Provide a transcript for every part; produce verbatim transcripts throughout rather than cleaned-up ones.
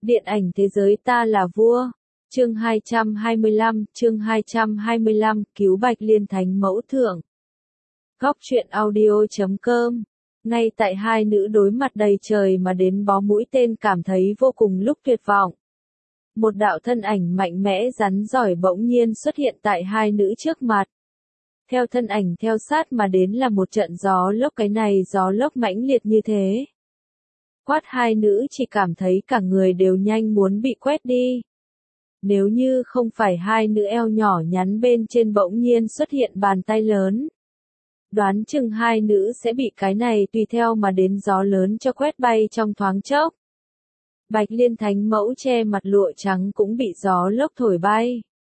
Điện ảnh thế giới ta là vua. Chương hai trăm hai mươi lăm, chương hai trăm hai mươi lăm, cứu Bạch Liên Thánh mẫu thượng. Góc truyện audio chấm com. Ngay tại hai nữ đối mặt đầy trời mà đến bó mũi tên cảm thấy vô cùng lúc tuyệt vọng. Một đạo thân ảnh mạnh mẽ rắn giỏi bỗng nhiên xuất hiện tại hai nữ trước mặt. Theo thân ảnh theo sát mà đến là một trận gió lốc, cái này gió lốc mãnh liệt như thế. Quát hai nữ chỉ cảm thấy cả người đều nhanh muốn bị quét đi. Nếu như không phải hai nữ eo nhỏ nhắn bên trên bỗng nhiên xuất hiện bàn tay lớn. Đoán chừng hai nữ sẽ bị cái này tùy theo mà đến gió lớn cho quét bay trong thoáng chốc. Bạch Liên Thánh mẫu che mặt lụa trắng cũng bị gió lốc thổi bay.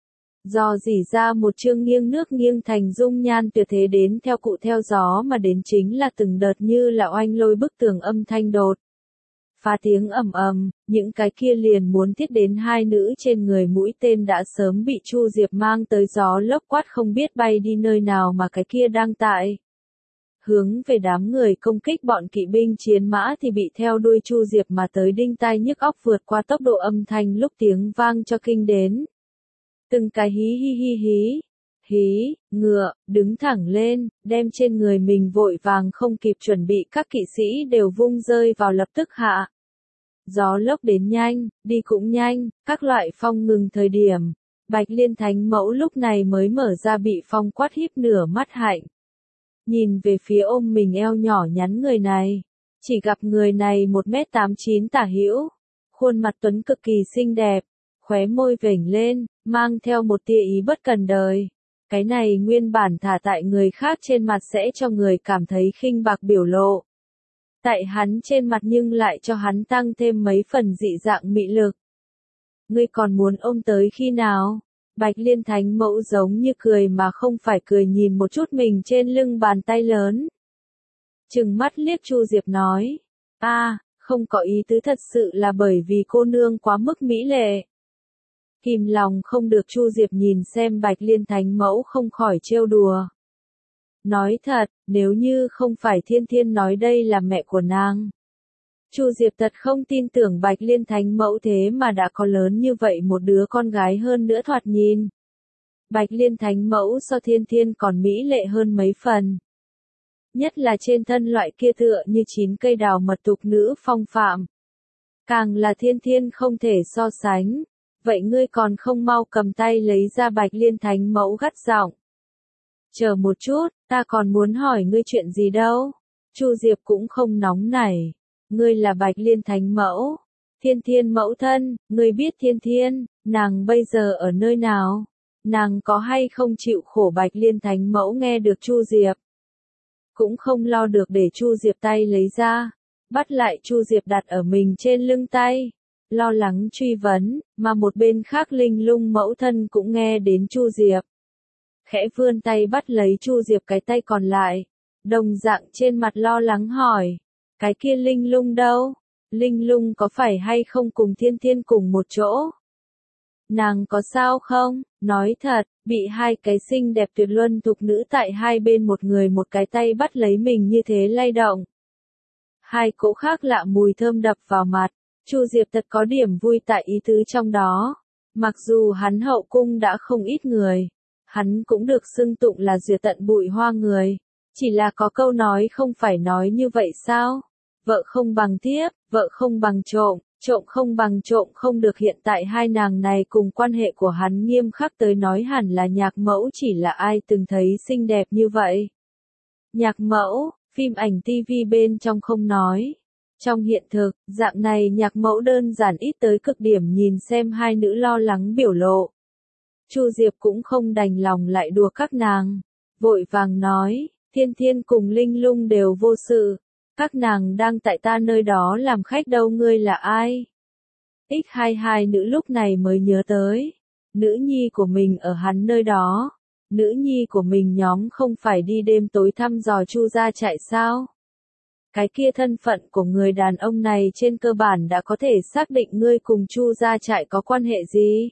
Dò dỉ ra một chương nghiêng nước nghiêng thành dung nhan tuyệt thế đến theo cụ theo gió mà đến chính là từng đợt như là oanh lôi bức tường âm thanh đột. Phá tiếng ầm ầm, những cái kia liền muốn thiết đến hai nữ trên người mũi tên đã sớm bị Chu Diệp mang tới gió lốc quát không biết bay đi nơi nào mà cái kia đang tại. Hướng về đám người công kích bọn kỵ binh chiến mã thì bị theo đuôi Chu Diệp mà tới đinh tai nhức óc vượt qua tốc độ âm thanh lúc tiếng vang cho kinh đến. Từng cái hí hí hí hí, hí, ngựa, đứng thẳng lên, đem trên người mình vội vàng không kịp chuẩn bị các kỵ sĩ đều vung rơi vào lập tức hạ. Gió lốc đến nhanh, đi cũng nhanh, các loại phong ngừng thời điểm. Bạch Liên Thánh mẫu lúc này mới mở ra bị phong quát híp nửa mắt hạnh. Nhìn về phía ôm mình eo nhỏ nhắn người này. Chỉ gặp người này một mét tám chín tả hữu. Khuôn mặt tuấn cực kỳ xinh đẹp. Khóe môi vểnh lên, mang theo một tia ý bất cần đời. Cái này nguyên bản thả tại người khác trên mặt sẽ cho người cảm thấy khinh bạc biểu lộ. Tại hắn trên mặt nhưng lại cho hắn tăng thêm mấy phần dị dạng mị lực. Ngươi còn muốn ôm tới khi nào? Bạch Liên Thánh mẫu giống như cười mà không phải cười nhìn một chút mình trên lưng bàn tay lớn. Trừng mắt liếc Chu Diệp nói. A, à, không có ý tứ thật sự là bởi vì cô nương quá mức mỹ lệ. Kìm lòng không được Chu Diệp nhìn xem Bạch Liên Thánh mẫu không khỏi trêu đùa. Nói thật, nếu như không phải Thiên Thiên nói đây là mẹ của nàng. Chu Diệp thật không tin tưởng Bạch Liên Thánh mẫu thế mà đã có lớn như vậy một đứa con gái hơn nữa thoạt nhìn. Bạch Liên Thánh mẫu so Thiên Thiên còn mỹ lệ hơn mấy phần. Nhất là trên thân loại kia tựa như chín cây đào mật tục nữ phong phạm. Càng là Thiên Thiên không thể so sánh. Vậy ngươi còn không mau cầm tay lấy ra Bạch Liên Thánh mẫu gắt giọng. Chờ một chút, ta còn muốn hỏi ngươi chuyện gì đâu. Chu Diệp cũng không nóng nảy. Ngươi là Bạch Liên Thánh mẫu. Thiên Thiên mẫu thân, ngươi biết Thiên Thiên, nàng bây giờ ở nơi nào? Nàng có hay không chịu khổ? Bạch Liên Thánh mẫu nghe được Chu Diệp. Cũng không lo được để Chu Diệp tay lấy ra. Bắt lại Chu Diệp đặt ở mình trên lưng tay. Lo lắng truy vấn, mà một bên khác Linh Lung mẫu thân cũng nghe đến Chu Diệp. Khẽ vươn tay bắt lấy Chu Diệp cái tay còn lại. Đồng dạng trên mặt lo lắng hỏi. Cái kia Linh Lung đâu? Linh Lung có phải hay không cùng Thiên Thiên cùng một chỗ? Nàng có sao không? Nói thật, bị hai cái xinh đẹp tuyệt luân thục nữ tại hai bên một người một cái tay bắt lấy mình như thế lay động. Hai cỗ khác lạ mùi thơm đập vào mặt. Chu Diệp thật có điểm vui tại ý tứ trong đó. Mặc dù hắn hậu cung đã không ít người. Hắn cũng được xưng tụng là diệt tận bụi hoa người. Chỉ là có câu nói không phải nói như vậy sao? Vợ không bằng thiếp, vợ không bằng trộm, trộm không bằng trộm không được. Hiện tại hai nàng này cùng quan hệ của hắn nghiêm khắc tới nói hẳn là nhạc mẫu, chỉ là ai từng thấy xinh đẹp như vậy. Nhạc mẫu, phim ảnh tivi bên trong không nói. Trong hiện thực, dạng này nhạc mẫu đơn giản ít tới cực điểm nhìn xem hai nữ lo lắng biểu lộ. Chu Diệp cũng không đành lòng lại đùa các nàng. Vội vàng nói, Thiên Thiên cùng Linh Lung đều vô sự. Các nàng đang tại ta nơi đó làm khách đâu, ngươi là ai? ích hai hai nữ lúc này mới nhớ tới. Nữ nhi của mình ở hắn nơi đó. Nữ nhi của mình nhóm không phải đi đêm tối thăm dò Chu gia trại sao? Cái kia thân phận của người đàn ông này trên cơ bản đã có thể xác định ngươi cùng Chu gia trại có quan hệ gì.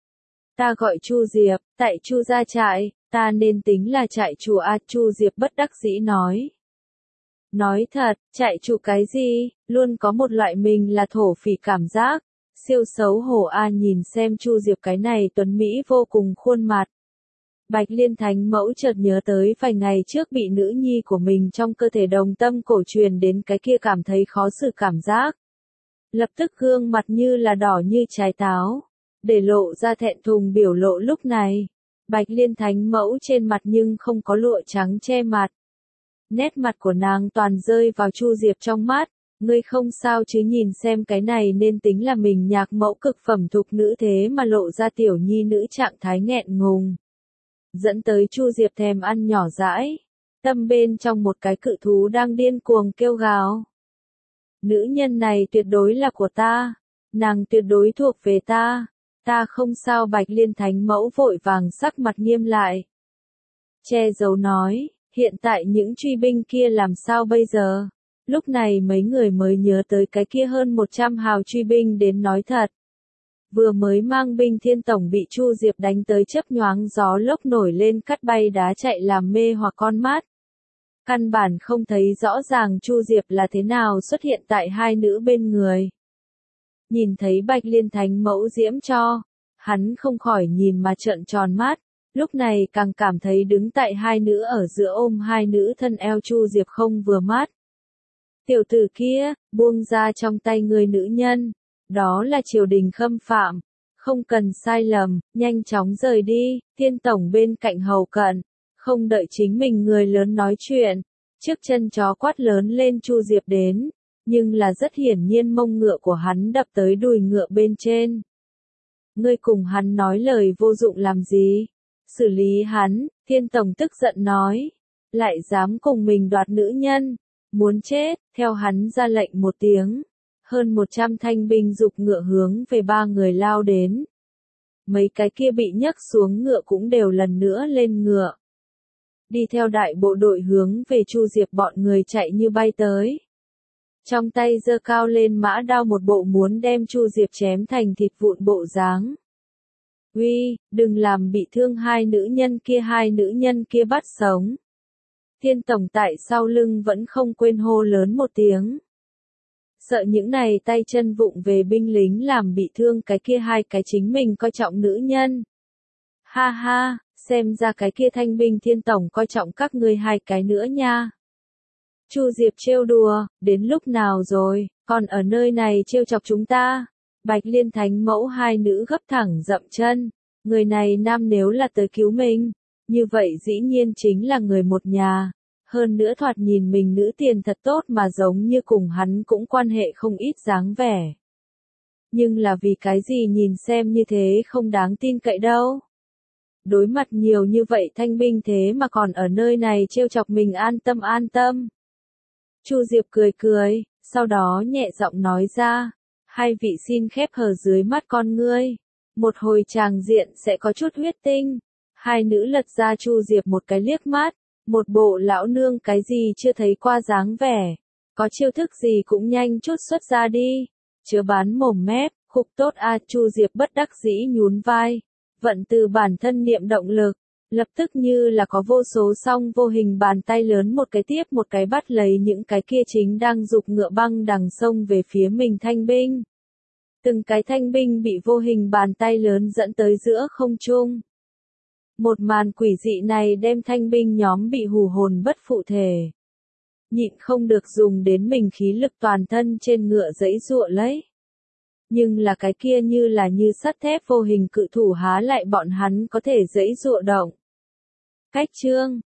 Ta gọi Chu Diệp, tại Chu gia trại, ta nên tính là trại chủ a. Chu Diệp bất đắc dĩ nói. Nói thật, trại chủ cái gì, luôn có một loại mình là thổ phỉ cảm giác. Siêu xấu hổ a nhìn xem Chu Diệp cái này tuấn Mỹ vô cùng khuôn mặt. Bạch Liên Thánh Mẫu chợt nhớ tới vài ngày trước bị nữ nhi của mình trong cơ thể đồng tâm cổ truyền đến cái kia cảm thấy khó xử cảm giác. Lập tức gương mặt như là đỏ như trái táo, để lộ ra thẹn thùng biểu lộ lúc này. Bạch Liên Thánh Mẫu trên mặt nhưng không có lụa trắng che mặt. Nét mặt của nàng toàn rơi vào Chu Diệp trong mắt. Ngươi không sao chứ, nhìn xem cái này nên tính là mình nhạc mẫu cực phẩm thục nữ thế mà lộ ra tiểu nhi nữ trạng thái nghẹn ngùng. Dẫn tới Chu Diệp thèm ăn nhỏ dãi. Tâm bên trong một cái cự thú đang điên cuồng kêu gào. Nữ nhân này tuyệt đối là của ta. Nàng tuyệt đối thuộc về ta. Ta không sao. Bạch Liên Thánh Mẫu vội vàng sắc mặt nghiêm lại. Che giấu nói, hiện tại những truy binh kia làm sao bây giờ? Lúc này mấy người mới nhớ tới cái kia hơn một trăm hào truy binh đến nói thật. Vừa mới mang binh Thiên Tổng bị Chu Diệp đánh tới chớp nhoáng gió lốc nổi lên cắt bay đá chạy làm mê hoặc con mắt. Căn bản không thấy rõ ràng Chu Diệp là thế nào xuất hiện tại hai nữ bên người. Nhìn thấy Bạch Liên Thánh Mẫu diễm cho, hắn không khỏi nhìn mà trợn tròn mắt, lúc này càng cảm thấy đứng tại hai nữ ở giữa ôm hai nữ thân eo Chu Diệp không vừa mắt. Tiểu tử kia, buông ra trong tay người nữ nhân, đó là triều đình khâm phạm, không cần sai lầm, nhanh chóng rời đi. Thiên Tổng bên cạnh hầu cận, không đợi chính mình người lớn nói chuyện, trước chân chó quát lớn lên Chu Diệp đến, nhưng là rất hiển nhiên mông ngựa của hắn đập tới đùi ngựa bên trên. Ngươi cùng hắn nói lời vô dụng làm gì? Xử lý hắn. Thiên Tổng tức giận nói, lại dám cùng mình đoạt nữ nhân, muốn chết. Theo hắn ra lệnh một tiếng, hơn một trăm thanh binh giục ngựa hướng về ba người lao đến. Mấy cái kia bị nhấc xuống ngựa cũng đều lần nữa lên ngựa. Đi theo đại bộ đội hướng về Chu Diệp bọn người chạy như bay tới. Trong tay giơ cao lên mã đao một bộ muốn đem Chu Diệp chém thành thịt vụn bộ dáng. Uy, đừng làm bị thương hai nữ nhân kia, hai nữ nhân kia bắt sống. Thiên Tổng tại sau lưng vẫn không quên hô lớn một tiếng. Sợ những này tay chân vụng về binh lính làm bị thương cái kia hai cái chính mình coi trọng nữ nhân. Ha ha, xem ra cái kia thanh binh Thiên Tổng coi trọng các ngươi hai cái nữa nha. Chu Diệp trêu đùa, đến lúc nào rồi, còn ở nơi này trêu chọc chúng ta. Bạch Liên Thánh Mẫu hai nữ gấp thẳng dậm chân, người này nam nếu là tới cứu mình, như vậy dĩ nhiên chính là người một nhà. Hơn nữa thoạt nhìn mình nữ tiền thật tốt mà giống như cùng hắn cũng quan hệ không ít dáng vẻ. Nhưng là vì cái gì nhìn xem như thế không đáng tin cậy đâu. Đối mặt nhiều như vậy thanh binh thế mà còn ở nơi này trêu chọc mình, an tâm an tâm. Chu Diệp cười cười, sau đó nhẹ giọng nói ra, hai vị xin khép hờ dưới mắt con ngươi. Một hồi tràng diện sẽ có chút huyết tinh. Hai nữ lật ra Chu Diệp một cái liếc mắt. Một bộ lão nương cái gì chưa thấy qua dáng vẻ. Có chiêu thức gì cũng nhanh chút xuất ra đi. Chứa bán mồm mép, khục tốt a. Chu Diệp bất đắc dĩ nhún vai. Vận từ bản thân niệm động lực. Lập tức như là có vô số song vô hình bàn tay lớn một cái tiếp một cái bắt lấy những cái kia chính đang giục ngựa băng đằng sông về phía mình thanh binh. Từng cái thanh binh bị vô hình bàn tay lớn dẫn tới giữa không trung. Một màn quỷ dị này đem thanh binh nhóm bị hù hồn bất phụ thể. Nhịn không được dùng đến mình khí lực toàn thân trên ngựa giãy giụa lấy. Nhưng là cái kia như là như sắt thép vô hình cự thủ há lại bọn hắn có thể giãy giụa động. Cách chương